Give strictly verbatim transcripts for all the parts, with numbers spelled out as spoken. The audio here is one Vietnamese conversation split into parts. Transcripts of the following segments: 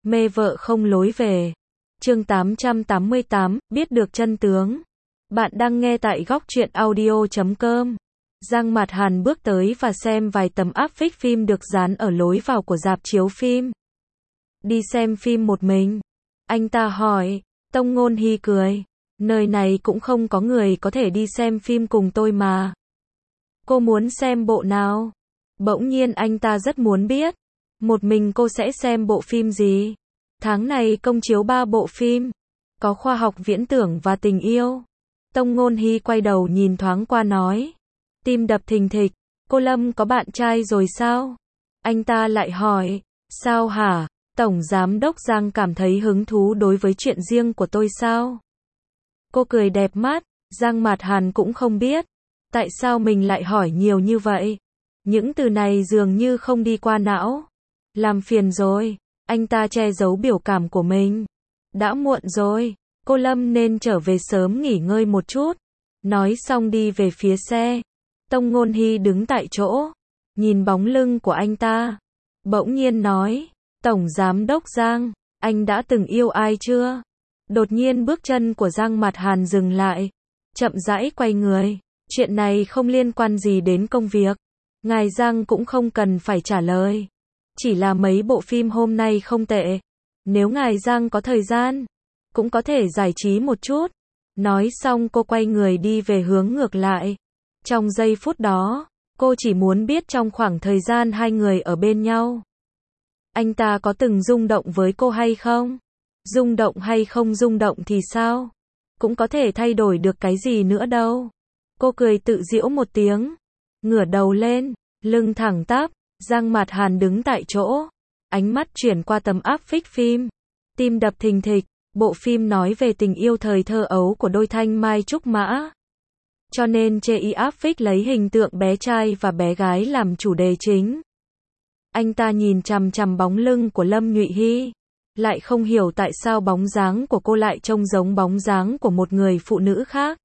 Mê vợ không lối về. Chương tám trăm tám mươi tám, biết được chân tướng. Bạn đang nghe tại góc truyện audio chấm com. Giang Mạt Hàn bước tới và xem vài tấm áp phích phim được dán ở lối vào của rạp chiếu phim. Đi xem phim một mình? Anh ta hỏi. Tông Ngôn Hy cười. Nơi này cũng không có người có thể đi xem phim cùng tôi mà. Cô muốn xem bộ nào? Bỗng nhiên anh ta rất muốn biết. Một mình cô sẽ xem bộ phim gì? Tháng này công chiếu ba bộ phim. Có khoa học viễn tưởng và tình yêu. Tông Ngôn Hy quay đầu nhìn thoáng qua nói. Tim đập thình thịch. Cô Lâm có bạn trai rồi sao? Anh ta lại hỏi. Sao hả? Tổng Giám đốc Giang cảm thấy hứng thú đối với chuyện riêng của tôi sao? Cô cười đẹp mắt. Giang Mạt Hàn cũng không biết. Tại sao mình lại hỏi nhiều như vậy? Những từ này dường như không đi qua não. Làm phiền rồi. Anh ta che giấu biểu cảm của mình. Đã muộn rồi. Cô Lâm nên trở về sớm nghỉ ngơi một chút. Nói xong đi về phía xe. Tông Ngôn Hy đứng tại chỗ. Nhìn bóng lưng của anh ta. Bỗng nhiên nói. Tổng Giám đốc Giang, anh đã từng yêu ai chưa? Đột nhiên bước chân của Giang Mạt Hàn dừng lại. Chậm rãi quay người. Chuyện này không liên quan gì đến công việc. Ngài Giang cũng không cần phải trả lời. Chỉ là mấy bộ phim hôm nay không tệ. Nếu ngài Giang có thời gian, cũng có thể giải trí một chút. Nói xong cô quay người đi về hướng ngược lại. Trong giây phút đó, cô chỉ muốn biết trong khoảng thời gian hai người ở bên nhau. Anh ta có từng rung động với cô hay không? Rung động hay không rung động thì sao? Cũng có thể thay đổi được cái gì nữa đâu. Cô cười tự giễu một tiếng. Ngửa đầu lên, lưng thẳng tắp. Giang Mạt Hàn đứng tại chỗ. Ánh mắt chuyển qua tấm áp phích phim. Tim đập thình thịch. Bộ phim nói về tình yêu thời thơ ấu của đôi thanh mai trúc mã. Cho nên chê y áp phích lấy hình tượng bé trai và bé gái làm chủ đề chính. Anh ta nhìn chằm chằm bóng lưng của Lâm Nhụy Hy. Lại không hiểu tại sao bóng dáng của cô lại trông giống bóng dáng của một người phụ nữ khác.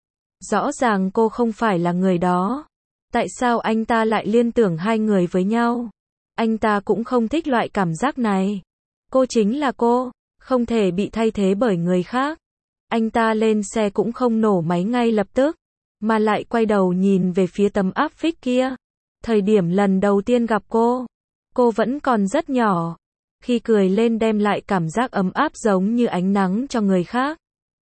Rõ ràng cô không phải là người đó. Tại sao anh ta lại liên tưởng hai người với nhau? Anh ta cũng không thích loại cảm giác này. Cô chính là cô, không thể bị thay thế bởi người khác. Anh ta lên xe cũng không nổ máy ngay lập tức, mà lại quay đầu nhìn về phía tấm áp phích kia. Thời điểm lần đầu tiên gặp cô, cô vẫn còn rất nhỏ. Khi cười lên đem lại cảm giác ấm áp giống như ánh nắng cho người khác.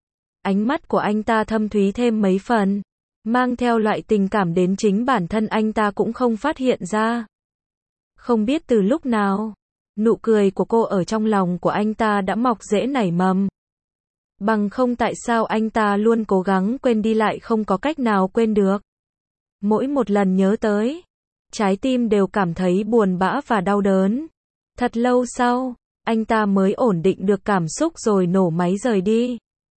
Ánh mắt của anh ta thâm thúy thêm mấy phần. Mang theo loại tình cảm đến chính bản thân anh ta cũng không phát hiện ra. Không biết từ lúc nào, nụ cười của cô ở trong lòng của anh ta đã mọc rễ nảy mầm. Bằng không tại sao anh ta luôn cố gắng quên đi lại không có cách nào quên được. Mỗi một lần nhớ tới, trái tim đều cảm thấy buồn bã và đau đớn. Thật lâu sau, anh ta mới ổn định được cảm xúc rồi nổ máy rời đi.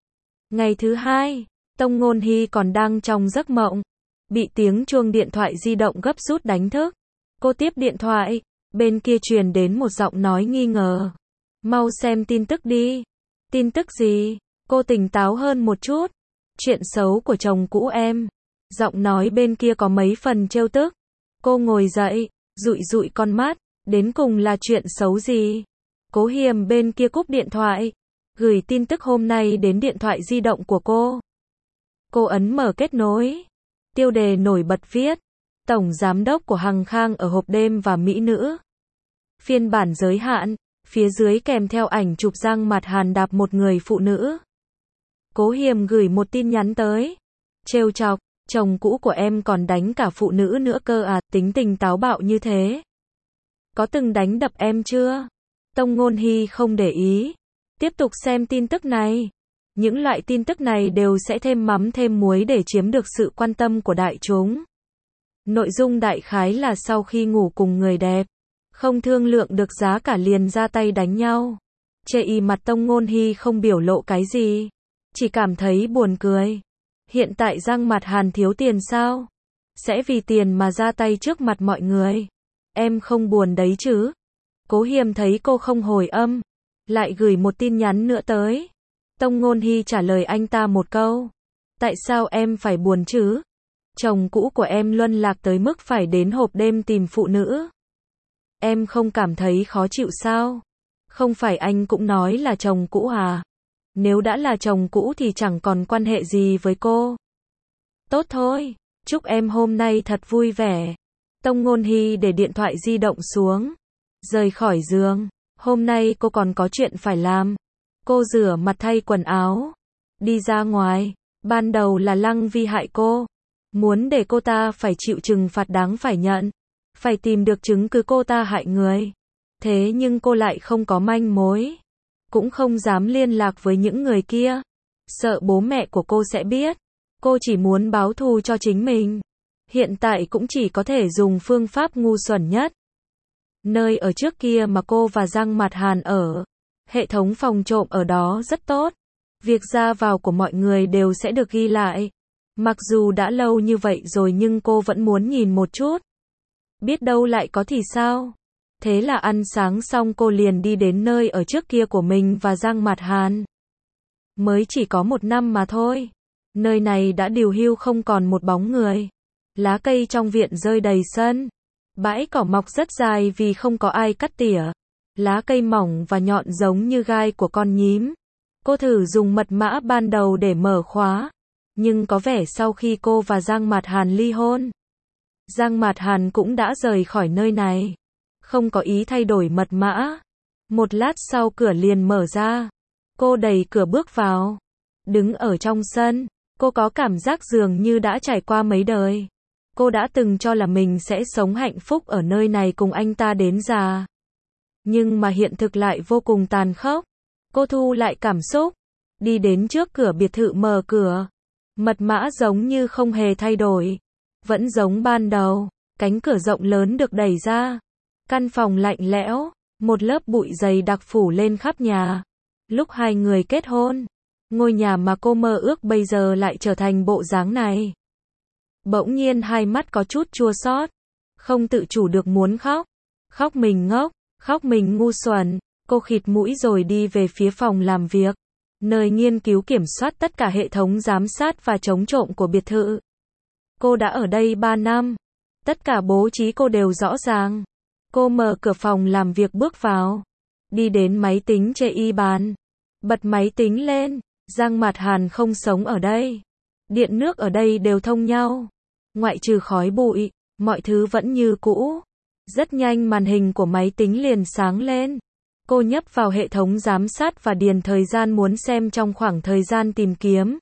Ngày thứ hai, Tông Ngôn Hy còn đang trong giấc mộng. Bị tiếng chuông điện thoại di động gấp rút đánh thức. Cô tiếp điện thoại, bên kia truyền đến một giọng nói nghi ngờ. Mau xem tin tức đi. Tin tức gì? Cô tỉnh táo hơn một chút. Chuyện xấu của chồng cũ em. Giọng nói bên kia có mấy phần trêu tức. Cô ngồi dậy, dụi dụi con mắt. Đến cùng là chuyện xấu gì? Cố Hiềm bên kia cúp điện thoại. Gửi tin tức hôm nay đến điện thoại di động của cô. Cô ấn mở kết nối. Tiêu đề nổi bật viết. Tổng Giám đốc của Hằng Khang ở hộp đêm và mỹ nữ. Phiên bản giới hạn. Phía dưới kèm theo ảnh chụp Giang Mạt Hàn đạp một người phụ nữ. Cố Hiềm gửi một tin nhắn tới. Trêu chọc, chồng cũ của em còn đánh cả phụ nữ nữa cơ à, tính tình táo bạo như thế. Có từng đánh đập em chưa? Tông Ngôn Hy không để ý. Tiếp tục xem tin tức này. Những loại tin tức này đều sẽ thêm mắm thêm muối để chiếm được sự quan tâm của đại chúng. Nội dung đại khái là sau khi ngủ cùng người đẹp, không thương lượng được giá cả liền ra tay đánh nhau. Chê y mặt Tông Ngôn Hy không biểu lộ cái gì. Chỉ cảm thấy buồn cười. Hiện tại Giang Mạt Hàn thiếu tiền sao? Sẽ vì tiền mà ra tay trước mặt mọi người. Em không buồn đấy chứ? Cố Hiềm thấy cô không hồi âm. Lại gửi một tin nhắn nữa tới. Tông Ngôn Hy trả lời anh ta một câu. Tại sao em phải buồn chứ? Chồng cũ của em luân lạc tới mức phải đến hộp đêm tìm phụ nữ. Em không cảm thấy khó chịu sao? Không phải anh cũng nói là chồng cũ à? Nếu đã là chồng cũ thì chẳng còn quan hệ gì với cô. Tốt thôi, chúc em hôm nay thật vui vẻ. Tông Ngôn Hy để điện thoại di động xuống, rời khỏi giường. Hôm nay cô còn có chuyện phải làm. Cô rửa mặt thay quần áo, đi ra ngoài. Ban đầu là Lăng Vi hại cô, muốn để cô ta phải chịu trừng phạt đáng phải nhận, phải tìm được chứng cứ cô ta hại người. Thế nhưng cô lại không có manh mối, cũng không dám liên lạc với những người kia, sợ bố mẹ của cô sẽ biết. Cô chỉ muốn báo thù cho chính mình. Hiện tại cũng chỉ có thể dùng phương pháp ngu xuẩn nhất. Nơi ở trước kia mà cô và Giang Mạt Hàn ở, hệ thống phòng trộm ở đó rất tốt. Việc ra vào của mọi người đều sẽ được ghi lại. Mặc dù đã lâu như vậy rồi nhưng cô vẫn muốn nhìn một chút. Biết đâu lại có thì sao? Thế là ăn sáng xong cô liền đi đến nơi ở trước kia của mình và Giang Mạt Hàn. Mới chỉ có một năm mà thôi. Nơi này đã điều hưu không còn một bóng người. Lá cây trong viện rơi đầy sân. Bãi cỏ mọc rất dài vì không có ai cắt tỉa. Lá cây mỏng và nhọn giống như gai của con nhím. Cô thử dùng mật mã ban đầu để mở khóa. Nhưng có vẻ sau khi cô và Giang Mạt Hàn ly hôn, Giang Mạt Hàn cũng đã rời khỏi nơi này. Không có ý thay đổi mật mã. Một lát sau cửa liền mở ra. Cô đẩy cửa bước vào. Đứng ở trong sân, cô có cảm giác dường như đã trải qua mấy đời. Cô đã từng cho là mình sẽ sống hạnh phúc ở nơi này cùng anh ta đến già. Nhưng mà hiện thực lại vô cùng tàn khốc. Cô thu lại cảm xúc, đi đến trước cửa biệt thự mở cửa. Mật mã giống như không hề thay đổi. Vẫn giống ban đầu, cánh cửa rộng lớn được đẩy ra. Căn phòng lạnh lẽo, một lớp bụi dày đặc phủ lên khắp nhà. Lúc hai người kết hôn, ngôi nhà mà cô mơ ước bây giờ lại trở thành bộ dáng này. Bỗng nhiên hai mắt có chút chua xót, không tự chủ được muốn khóc. Khóc mình ngốc, khóc mình ngu xuẩn. Cô khịt mũi rồi đi về phía phòng làm việc, nơi nghiên cứu kiểm soát tất cả hệ thống giám sát và chống trộm của biệt thự. Cô đã ở đây ba năm. Tất cả bố trí cô đều rõ ràng. Cô mở cửa phòng làm việc bước vào. Đi đến máy tính chê y bàn. Bật máy tính lên. Giang Mạt Hàn không sống ở đây. Điện nước ở đây đều thông nhau. Ngoại trừ khói bụi, mọi thứ vẫn như cũ. Rất nhanh màn hình của máy tính liền sáng lên. Cô nhấp vào hệ thống giám sát và điền thời gian muốn xem trong khoảng thời gian tìm kiếm.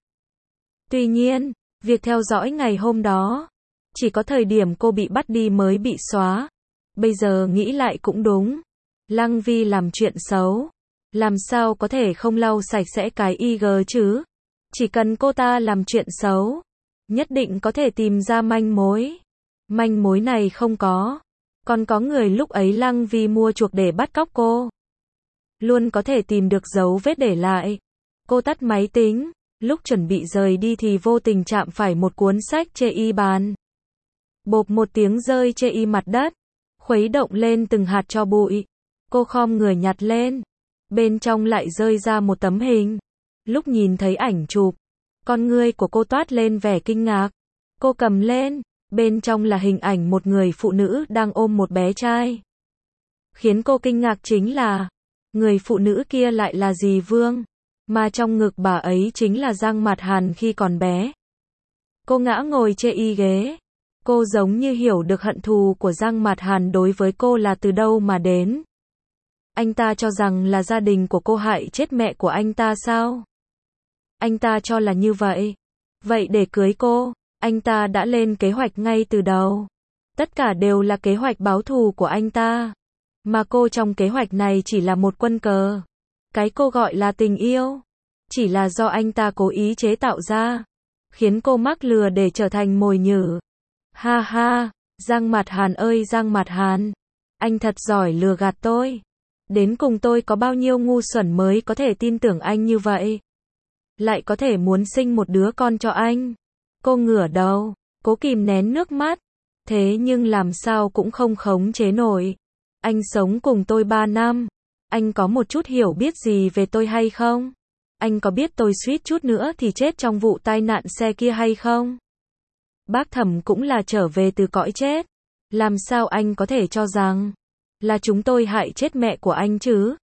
Tuy nhiên, việc theo dõi ngày hôm đó, chỉ có thời điểm cô bị bắt đi mới bị xóa. Bây giờ nghĩ lại cũng đúng. Lăng Vi làm chuyện xấu, làm sao có thể không lau sạch sẽ cái i giê chứ? Chỉ cần cô ta làm chuyện xấu, nhất định có thể tìm ra manh mối. Manh mối này không có. Còn có người lúc ấy Lăng Vi mua chuộc để bắt cóc cô. Luôn có thể tìm được dấu vết để lại. Cô tắt máy tính, lúc chuẩn bị rời đi thì vô tình chạm phải một cuốn sách chê y bàn. Bộp một tiếng rơi chê y mặt đất, khuấy động lên từng hạt tro bụi. Cô khom người nhặt lên, bên trong lại rơi ra một tấm hình. Lúc nhìn thấy ảnh chụp, con ngươi của cô toát lên vẻ kinh ngạc. Cô cầm lên, bên trong là hình ảnh một người phụ nữ đang ôm một bé trai. Khiến cô kinh ngạc chính là, người phụ nữ kia lại là dì Vương, mà trong ngực bà ấy chính là Giang Mạt Hàn khi còn bé. Cô ngã ngồi chê y ghế. Cô giống như hiểu được hận thù của Giang Mạt Hàn đối với cô là từ đâu mà đến. Anh ta cho rằng là gia đình của cô hại chết mẹ của anh ta sao? Anh ta cho là như vậy. Vậy để cưới cô, anh ta đã lên kế hoạch ngay từ đầu. Tất cả đều là kế hoạch báo thù của anh ta. Mà cô trong kế hoạch này chỉ là một quân cờ. Cái cô gọi là tình yêu, chỉ là do anh ta cố ý chế tạo ra, khiến cô mắc lừa để trở thành mồi nhử. Ha ha, Giang Mạt Hàn ơi Giang Mạt Hàn, anh thật giỏi lừa gạt tôi. Đến cùng tôi có bao nhiêu ngu xuẩn mới có thể tin tưởng anh như vậy. Lại có thể muốn sinh một đứa con cho anh. Cô ngửa đầu, cố kìm nén nước mắt. Thế nhưng làm sao cũng không khống chế nổi. Anh sống cùng tôi ba năm. Anh có một chút hiểu biết gì về tôi hay không? Anh có biết tôi suýt chút nữa thì chết trong vụ tai nạn xe kia hay không? Bác Thẩm cũng là trở về từ cõi chết. Làm sao anh có thể cho rằng là chúng tôi hại chết mẹ của anh chứ?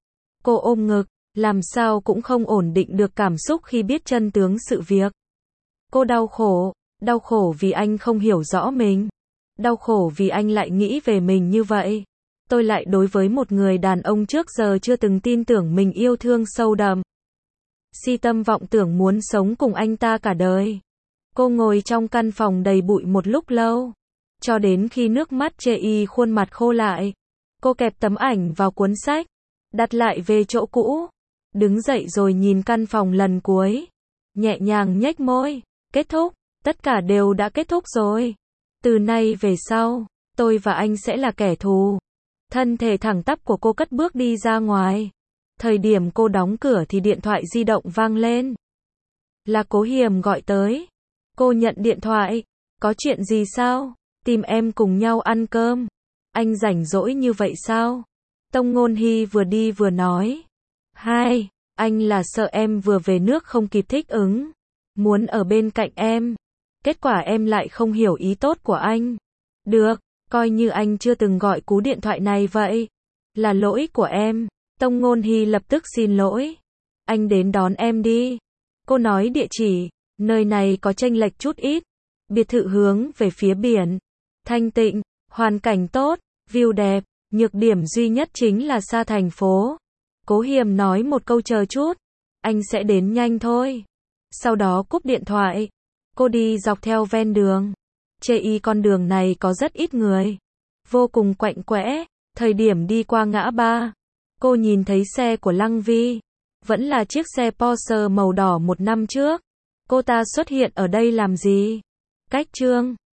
Cô ôm ngực, làm sao cũng không ổn định được cảm xúc khi biết chân tướng sự việc. Cô đau khổ, đau khổ vì anh không hiểu rõ mình. Đau khổ vì anh lại nghĩ về mình như vậy. Tôi lại đối với một người đàn ông trước giờ chưa từng tin tưởng mình yêu thương sâu đậm. Si tâm vọng tưởng muốn sống cùng anh ta cả đời. Cô ngồi trong căn phòng đầy bụi một lúc lâu. Cho đến khi nước mắt chê y khuôn mặt khô lại. Cô kẹp tấm ảnh vào cuốn sách. Đặt lại về chỗ cũ. Đứng dậy rồi nhìn căn phòng lần cuối. Nhẹ nhàng nhếch môi. Kết thúc. Tất cả đều đã kết thúc rồi. Từ nay về sau, tôi và anh sẽ là kẻ thù. Thân thể thẳng tắp của cô cất bước đi ra ngoài. Thời điểm cô đóng cửa thì điện thoại di động vang lên. Là Cố Hiềm gọi tới. Cô nhận điện thoại. Có chuyện gì sao? Tìm em cùng nhau ăn cơm. Anh rảnh rỗi như vậy sao? Tông Ngôn Hy vừa đi vừa nói. Hai, anh là sợ em vừa về nước không kịp thích ứng. Muốn ở bên cạnh em. Kết quả em lại không hiểu ý tốt của anh. Được, coi như anh chưa từng gọi cú điện thoại này vậy. Là lỗi của em. Tông Ngôn Hy lập tức xin lỗi. Anh đến đón em đi. Cô nói địa chỉ. Nơi này có chênh lệch chút ít. Biệt thự hướng về phía biển. Thanh tịnh, hoàn cảnh tốt, view đẹp. Nhược điểm duy nhất chính là xa thành phố. Cố Hiềm nói một câu chờ chút. Anh sẽ đến nhanh thôi. Sau đó cúp điện thoại. Cô đi dọc theo ven đường. Chê y con đường này có rất ít người. Vô cùng quạnh quẽ. Thời điểm đi qua ngã ba. Cô nhìn thấy xe của Lăng Vi. Vẫn là chiếc xe Porsche màu đỏ một năm trước. Cô ta xuất hiện ở đây làm gì? Cách chương